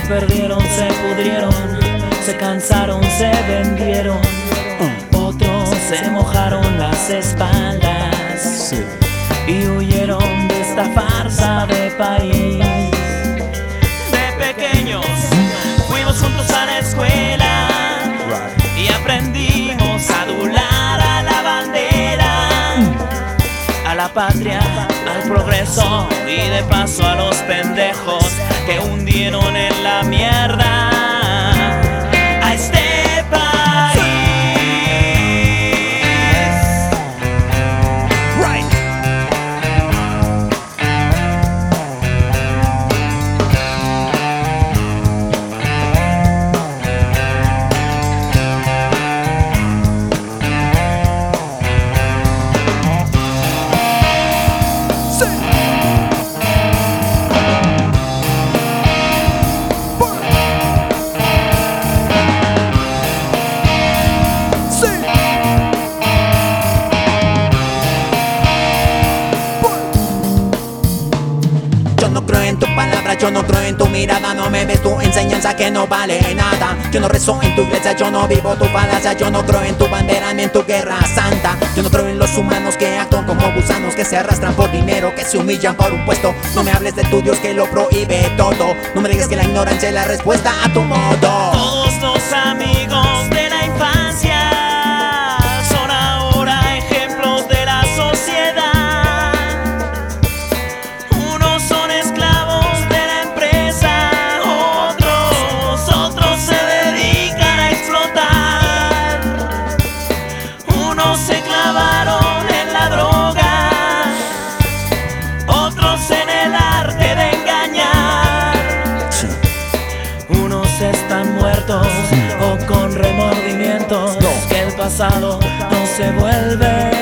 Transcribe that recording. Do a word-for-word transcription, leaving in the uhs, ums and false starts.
perdieron, se pudrieron, se cansaron, se vendieron. Otros se mojaron las espaldas y huyeron de esta farsa de país. De pequeños fuimos juntos a la escuela y aprendimos a adular a la bandera, a la patria, al progreso y de paso a los pendejos que hundieron en la mierda a este país. Right. Yo no creo en tu palabra, yo no creo en tu mirada. No me ves tu enseñanza que no vale nada. Yo no rezo en tu iglesia, yo no vivo tu falacia. Yo no creo en tu bandera ni en tu guerra santa. Yo no creo en los humanos que actúan como gusanos, que se arrastran por dinero, que se humillan por un puesto. No me hables de tu Dios que lo prohíbe todo. No me digas que la ignorancia es la respuesta a tu modo. Todos los amigos de la infancia son ahora ejemplos de la sociedad. Unos son esclavos de la empresa, otros, otros se dedican a explotar. Unos se clavaron en la droga, otros en el arte de engañar. Unos están muertos o con remordimientos, que el pasado no se vuelve